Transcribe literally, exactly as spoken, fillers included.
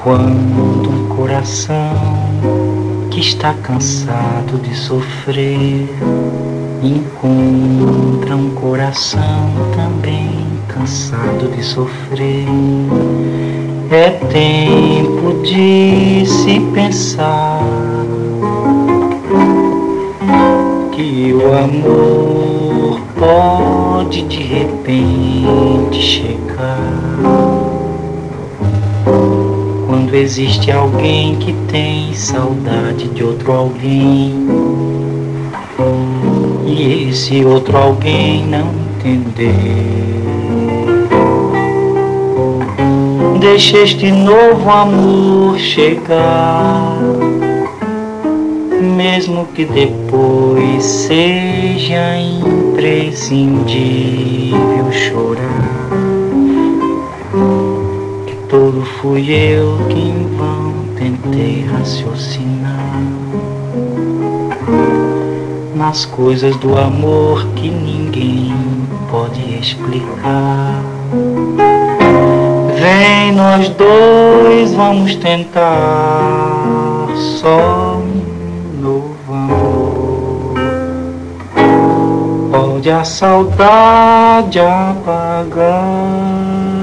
Quando um coração que está cansado de sofrer encontra um coração também cansado de sofrer, é tempo de se pensar que o amor pode de repente chegar quando existe alguém que tem saudade de outro alguém e esse outro alguém não entender. Deixa este novo amor chegar, mesmo que depois seja imprescindível chorar, que todo fui eu que em vão tentei raciocinar nas coisas do amor que ninguém pode explicar. Vem, nós dois vamos tentar só um novo amor. Pode a saudade apagar